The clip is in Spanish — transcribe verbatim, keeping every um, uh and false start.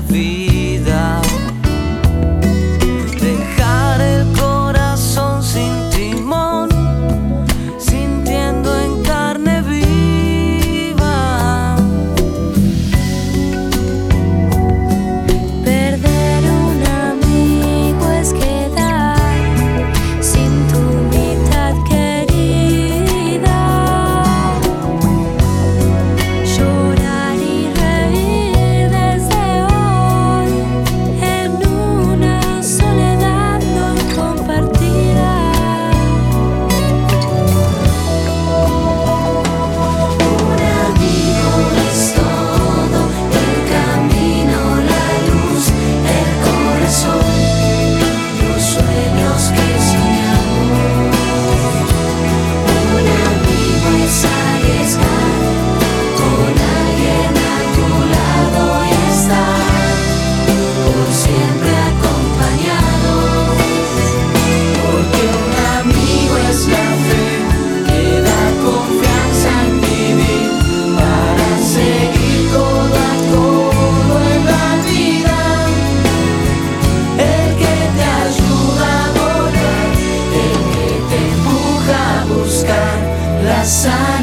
vida. Dejar el corazón sin timón, sintiendo en carne viva. Perder un amigo es quedar sin tu mitad querida. Llorar y reír desde hoy en una soledad no compartida. Un amigo es todo, el camino, la luz, el corazón, los sueños que soñamos. Un amigo es arriesgar con alguien a tu lado y estar por siempre acompañado. Porque un amigo es la fe que da confianza en vivir, para seguir codo a codo en la vida. El que te ayuda a volar, el que te empuja a buscar la salida.